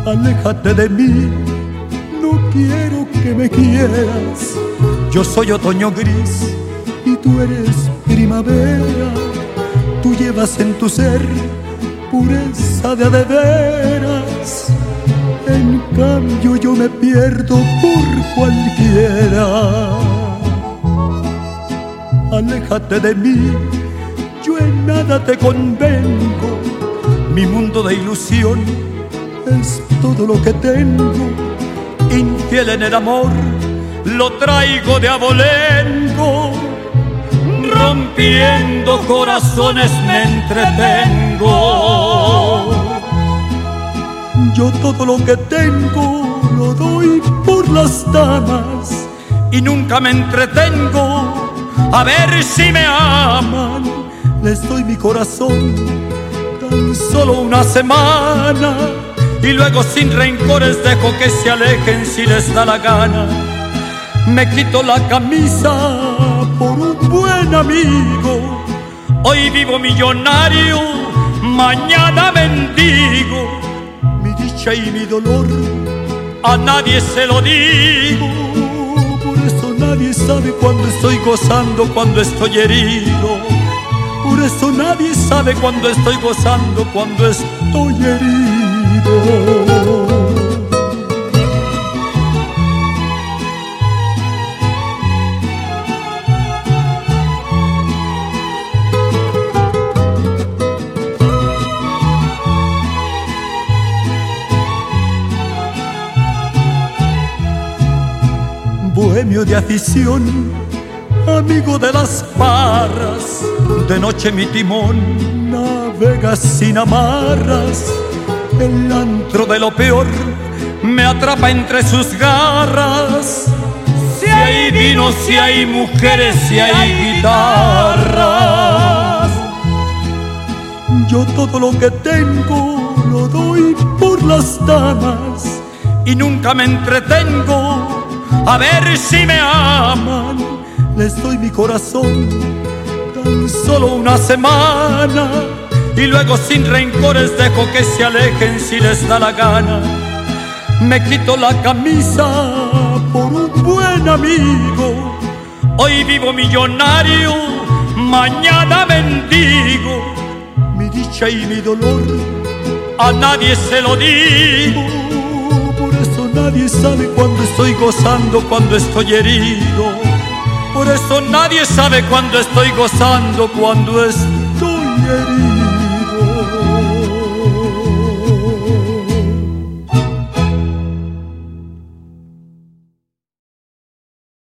Aléjate de mí, no quiero que me quieras. Yo soy otoño gris y tú eres primavera. Tú llevas en tu ser pureza de veras. En cambio yo me pierdo por cualquiera. Aléjate de mí, yo en nada te convengo. Mi mundo de ilusión es todo lo que tengo. Infiel en el amor, lo traigo de abolengo. Rompiendo corazones me entretengo. Yo todo lo que tengo lo doy por las damas y nunca me entretengo a ver si me aman. Les doy mi corazón tan solo una semana y luego sin rencores dejo que se alejen si les da la gana. Me quito la camisa por un buen amigo. Hoy vivo millonario, mañana mendigo. Mi dicha y mi dolor a nadie se lo digo. Por eso nadie sabe cuando estoy gozando, cuando estoy herido. Por eso nadie sabe cuando estoy gozando, cuando estoy herido. Bohemio de afición, amigo de las parras, de noche mi timón navega sin amarras. El antro de lo peor me atrapa entre sus garras. Si hay vino, si hay mujeres, si hay guitarras. Yo todo lo que tengo lo doy por las damas y nunca me entretengo a ver si me aman. Les doy mi corazón tan solo una semana y luego sin rencores dejo que se alejen si les da la gana. Me quito la camisa por un buen amigo. Hoy vivo millonario, mañana mendigo. Mi dicha y mi dolor a nadie se lo digo. Nadie sabe cuando estoy gozando, cuando estoy herido. Por eso nadie sabe cuando estoy gozando, cuando estoy herido.